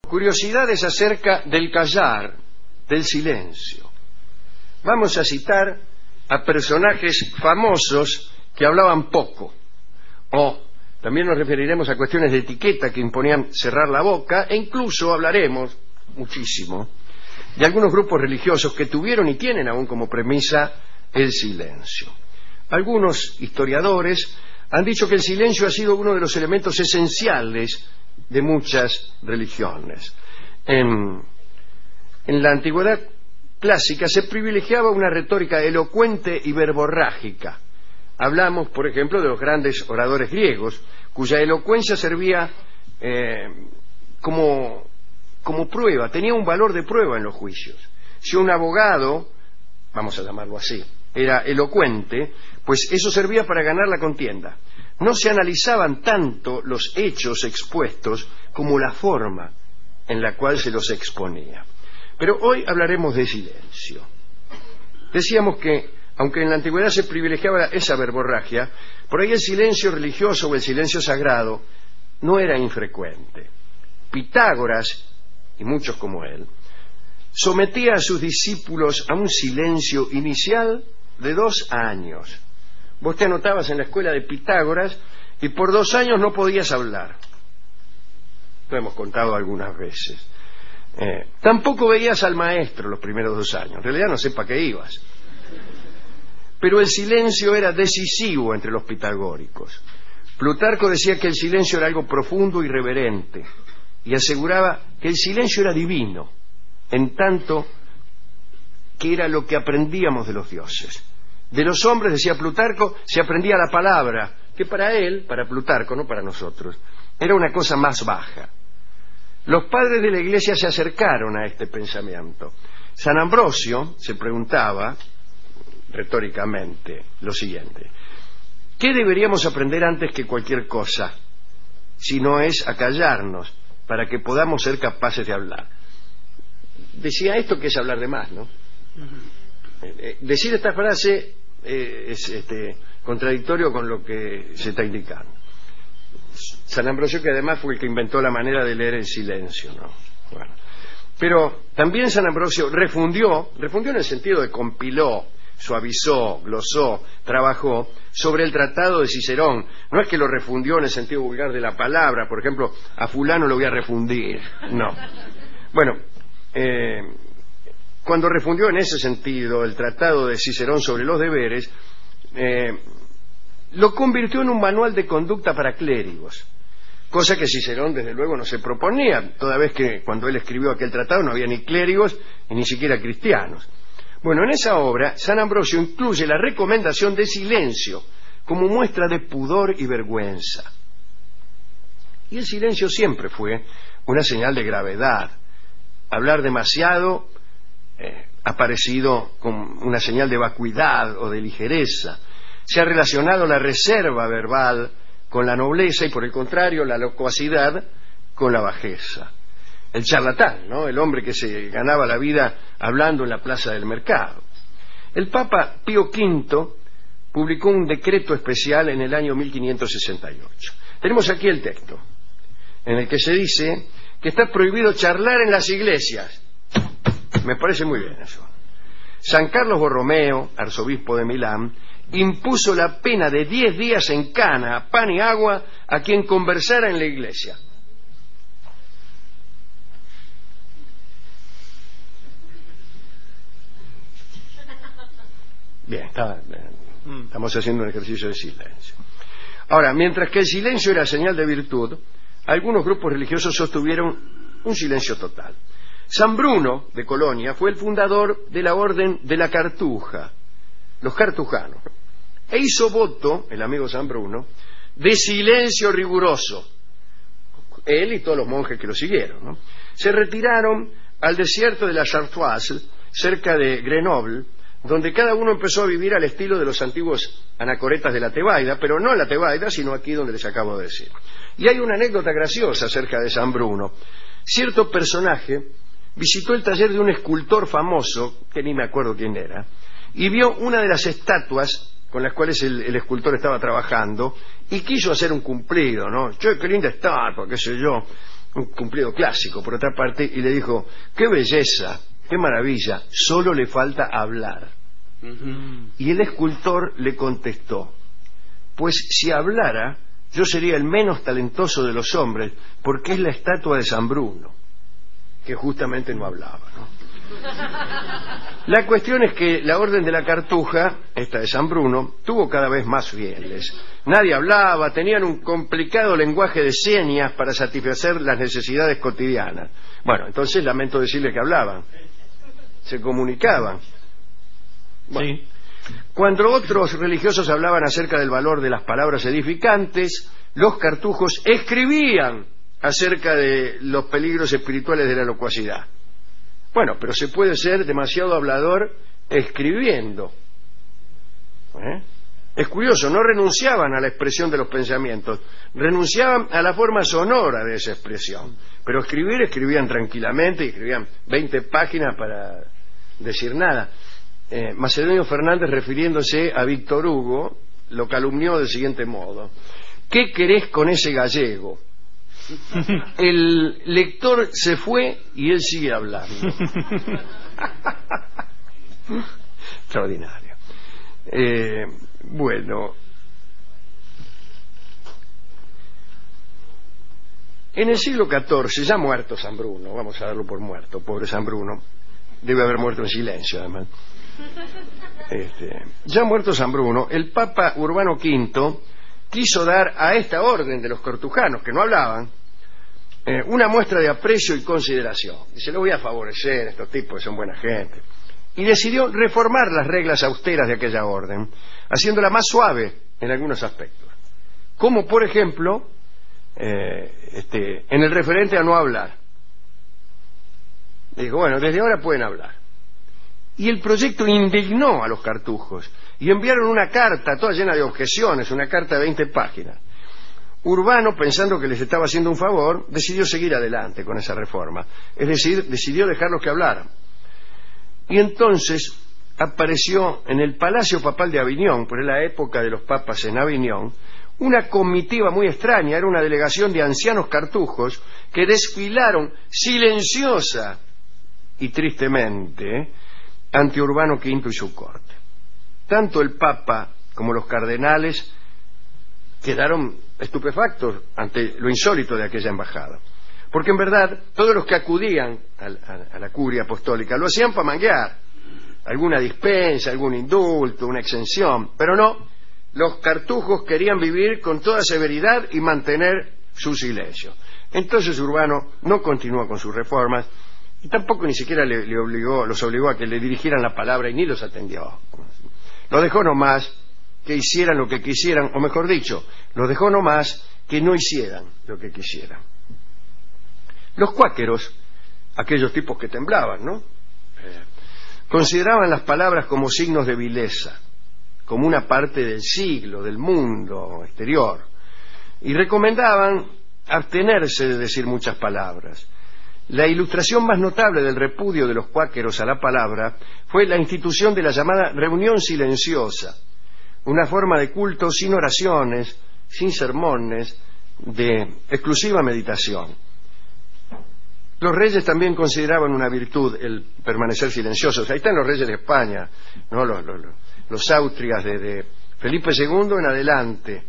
curiosidades acerca del callar, del silencio. Vamos a citar a personajes famosos que hablaban poco, o también nos referiremos a cuestiones de etiqueta que imponían cerrar la boca, e incluso hablaremos muchísimo de algunos grupos religiosos que tuvieron y tienen aún como premisa el silencio. Algunos historiadores han dicho que el silencio ha sido uno de los elementos esenciales de muchas religiones. En la antigüedad clásica se privilegiaba una retórica elocuente y verborrágica. Hablamos, por ejemplo, de los grandes oradores griegos, cuya elocuencia servía como prueba, tenía un valor de prueba en los juicios. Si un abogado, vamos a llamarlo así, era elocuente, pues eso servía para ganar la contienda. No se analizaban tanto los hechos expuestos como la forma en la cual se los exponía. Pero hoy hablaremos de silencio. Decíamos que, aunque en la antigüedad se privilegiaba esa verborragia, por ahí el silencio religioso o el silencio sagrado no era infrecuente. Pitágoras, y muchos como él, sometía a sus discípulos a un silencio inicial de 2 años. Vos te anotabas en la escuela de Pitágoras y por 2 años no podías hablar. Lo hemos contado algunas veces. Tampoco veías al maestro los primeros 2 años. En realidad no sé para qué ibas. Pero el silencio era decisivo entre los pitagóricos. Plutarco decía que el silencio era algo profundo y reverente, y aseguraba que el silencio era divino, en tanto que era lo que aprendíamos de los dioses. De los hombres, decía Plutarco, se aprendía la palabra, que para él, para Plutarco, no para nosotros, era una cosa más baja. Los padres de la Iglesia se acercaron a este pensamiento. San Ambrosio se preguntaba, retóricamente, lo siguiente: ¿qué deberíamos aprender antes que cualquier cosa, si no es a callarnos, para que podamos ser capaces de hablar? Decía esto que es hablar de más, ¿no? Decir esta frase es contradictorio con lo que se está indicando. San Ambrosio, que además fue el que inventó la manera de leer el silencio, ¿no? Bueno. Pero también San Ambrosio refundió en el sentido de compiló, suavizó, glosó, trabajó sobre el tratado de Cicerón. No es que lo refundió en el sentido vulgar de la palabra, por ejemplo, a fulano lo voy a refundir, no. Bueno, cuando refundió en ese sentido el tratado de Cicerón sobre los deberes, lo convirtió en un manual de conducta para clérigos, cosa que Cicerón desde luego no se proponía, toda vez que cuando él escribió aquel tratado no había ni clérigos y ni siquiera cristianos. Bueno, en esa obra San Ambrosio incluye la recomendación de silencio como muestra de pudor y vergüenza. Y el silencio siempre fue una señal de gravedad. Hablar demasiado ha parecido como una señal de vacuidad o de ligereza. Se ha relacionado la reserva verbal con la nobleza y, por el contrario, la locuacidad con la bajeza. El charlatán, ¿no? El hombre que se ganaba la vida hablando en la plaza del mercado. El Papa Pío V publicó un decreto especial en el año 1568. Tenemos aquí el texto, en el que se dice que está prohibido charlar en las iglesias. Me parece muy bien eso. San Carlos Borromeo, arzobispo de Milán, impuso la pena de 10 días en cana, pan y agua a quien conversara en la iglesia. Bien, estamos haciendo un ejercicio de silencio. Ahora, mientras que el silencio era señal de virtud, algunos grupos religiosos sostuvieron un silencio total. San Bruno de Colonia fue el fundador de la orden de la Cartuja, los cartujanos, e hizo voto, el amigo San Bruno, de silencio riguroso. Él y todos los monjes que lo siguieron, ¿no? Se retiraron al desierto de la Chartroise, cerca de Grenoble, donde cada uno empezó a vivir al estilo de los antiguos anacoretas de la Tebaida, pero no en la Tebaida, sino aquí donde les acabo de decir. Y hay una anécdota graciosa acerca de San Bruno. Cierto personaje visitó el taller de un escultor famoso, que ni me acuerdo quién era, y vio una de las estatuas con las cuales el escultor estaba trabajando, y quiso hacer un cumplido, ¿no? Che, qué linda estatua, qué sé yo. un cumplido clásico, por otra parte, y le dijo: qué belleza, qué maravilla, solo le falta hablar. Y el escultor le contestó: pues si hablara, yo sería el menos talentoso de los hombres, porque es la estatua de San Bruno, que justamente no hablaba, ¿no? La cuestión es que la Orden de la Cartuja, esta de San Bruno, tuvo cada vez más fieles. Nadie hablaba, tenían un complicado lenguaje de señas para satisfacer las necesidades cotidianas. Bueno, entonces lamento decirle que hablaban, se comunicaban. Bueno, sí. Cuando otros religiosos hablaban acerca del valor de las palabras edificantes, los cartujos escribían acerca de los peligros espirituales de la locuacidad. Bueno, pero se puede ser demasiado hablador escribiendo. Es curioso, no renunciaban a la expresión de los pensamientos, renunciaban a la forma sonora de esa expresión, pero escribían tranquilamente, y escribían 20 páginas para decir nada. Macedonio Fernández, refiriéndose a Víctor Hugo, lo calumnió del siguiente modo: ¿qué querés con ese gallego? El lector se fue y él sigue hablando. Extraordinario. Bueno, en el siglo XIV, ya muerto San Bruno, vamos a darlo por muerto, pobre San Bruno, debe haber muerto en silencio además. Ya muerto San Bruno, el Papa Urbano V quiso dar a esta orden de los cartujanos, que no hablaban, una muestra de aprecio y consideración. Dice: lo voy a favorecer, estos tipos que son buena gente. Y decidió reformar las reglas austeras de aquella orden, haciéndola más suave en algunos aspectos. Como, por ejemplo, en el referente a no hablar. Dijo: bueno, desde ahora pueden hablar. Y el proyecto indignó a los cartujos, y enviaron una carta toda llena de objeciones, una carta de 20 páginas. Urbano, pensando que les estaba haciendo un favor, decidió seguir adelante con esa reforma, es decir, decidió dejarlos que hablaran. Y entonces apareció en el Palacio Papal de Aviñón, por la época de los papas en Aviñón, una comitiva muy extraña. Era una delegación de ancianos cartujos que desfilaron silenciosa y tristemente ante Urbano V y su corte. Tanto el Papa como los cardenales quedaron estupefactos ante lo insólito de aquella embajada, porque en verdad todos los que acudían a la curia apostólica lo hacían para manguear alguna dispensa, algún indulto, una exención, pero no, los cartujos querían vivir con toda severidad y mantener su silencio. Entonces Urbano no continuó con sus reformas y tampoco ni siquiera los obligó a que le dirigieran la palabra, y ni los atendió. Lo dejó nomás que hicieran lo que quisieran, o mejor dicho, los dejó nomás que no hicieran lo que quisieran. Los cuáqueros, aquellos tipos que temblaban, ¿no? Consideraban las palabras como signos de vileza, como una parte del siglo, del mundo exterior, y recomendaban abstenerse de decir muchas palabras. La ilustración más notable del repudio de los cuáqueros a la palabra fue la institución de la llamada reunión silenciosa, una forma de culto sin oraciones, sin sermones, de exclusiva meditación. Los reyes también consideraban una virtud el permanecer silenciosos. Ahí están los reyes de España, ¿no? Los Austrias de Felipe II en adelante.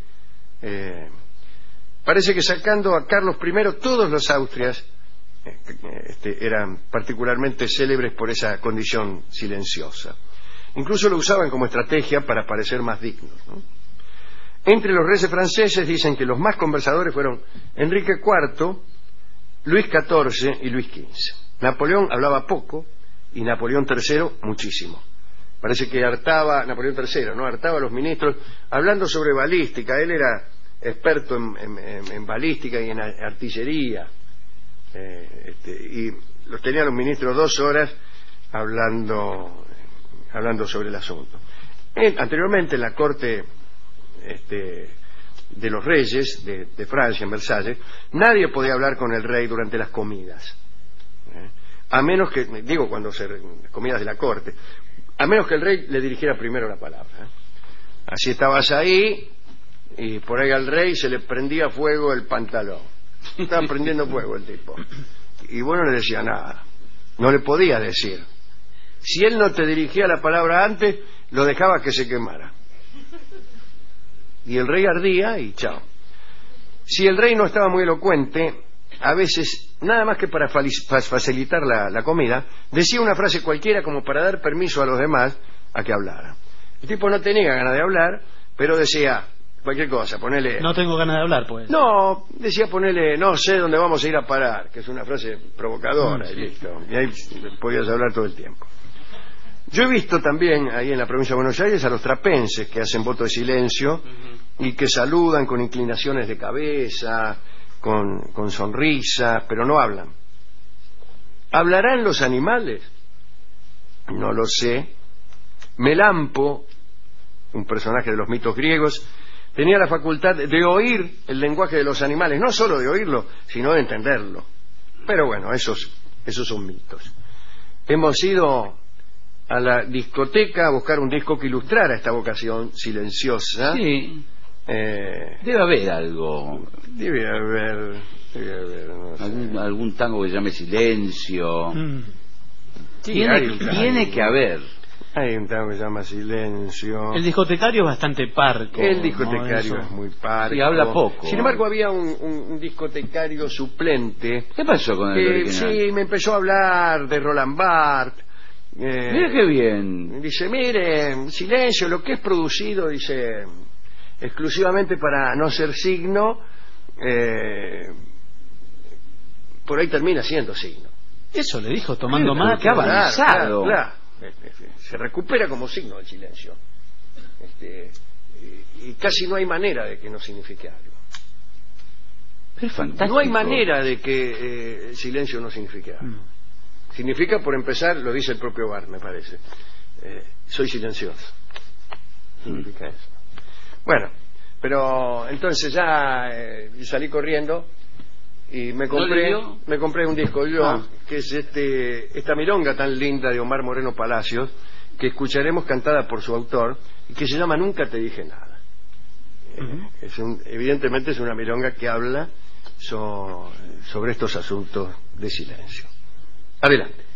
Parece que sacando a Carlos I, todos los Austrias eran particularmente célebres por esa condición silenciosa. Incluso lo usaban como estrategia para parecer más dignos, ¿no? Entre los reyes franceses dicen que los más conversadores fueron Enrique IV, Luis XIV y Luis XV. Napoleón hablaba poco y Napoleón III muchísimo. Parece que hartaba, Napoleón III, ¿no? Hartaba a los ministros hablando sobre balística. Él era experto en balística y en artillería. Y los tenía los ministros 2 horas hablando sobre el asunto. Anteriormente en la corte de los reyes de Francia, en Versalles, nadie podía hablar con el rey durante las comidas, a menos que, cuando comidas de la corte, a menos que el rey le dirigiera primero la palabra. Así estabas ahí y por ahí al rey se le prendía fuego el pantalón. Estaba prendiendo fuego el tipo. Y bueno, le decía nada. No le podía decir. Si él no te dirigía la palabra antes, lo dejaba que se quemara. Y el rey ardía y chao. Si el rey no estaba muy elocuente, a veces, nada más que para facilitar la comida, decía una frase cualquiera como para dar permiso a los demás a que hablaran. El tipo no tenía ganas de hablar, pero decía cualquier cosa, ponele... No tengo ganas de hablar, pues. No, decía ponele, no sé dónde vamos a ir a parar, que es una frase provocadora, Sí. y listo. Y ahí podías hablar todo el tiempo. Yo he visto también ahí en la provincia de Buenos Aires a los trapenses que hacen voto de silencio y que saludan con inclinaciones de cabeza, con sonrisas, pero no hablan. ¿Hablarán los animales? No lo sé. Melampo, un personaje de los mitos griegos, tenía la facultad de oír el lenguaje de los animales, no solo de oírlo, sino de entenderlo. Pero bueno, esos son mitos. Hemos ido a la discoteca a buscar un disco que ilustrara esta vocación silenciosa. Sí. Debe haber algo. Debe haber, no sé. Algún tango que se llame Silencio. Sí, Tiene que haber. Hay un tango que se llama Silencio. El discotecario es bastante parco. El discotecario ¿no? es muy parco. Sí, habla poco. Sin embargo, había un discotecario suplente. ¿Qué pasó con el original? Sí, me empezó a hablar de Roland Barthes. Mira qué bien. Dice, mire, Silencio, lo que es producido, dice, exclusivamente para no ser signo, por ahí termina siendo signo. Eso le dijo tomando mate. Qué avanzado. Claro. Se recupera como signo el silencio. Y casi no hay manera de que no signifique algo. Pero es fantástico. No hay manera de que el silencio no signifique algo. Significa, por empezar, lo dice el propio Barthes, me parece, soy silencioso. Significa eso. Bueno, pero entonces ya salí corriendo y me compré un disco yo, que es esta milonga tan linda de Omar Moreno Palacios, que escucharemos cantada por su autor, y que se llama Nunca te dije nada. Evidentemente es una milonga que habla sobre estos asuntos de silencio. Adelante.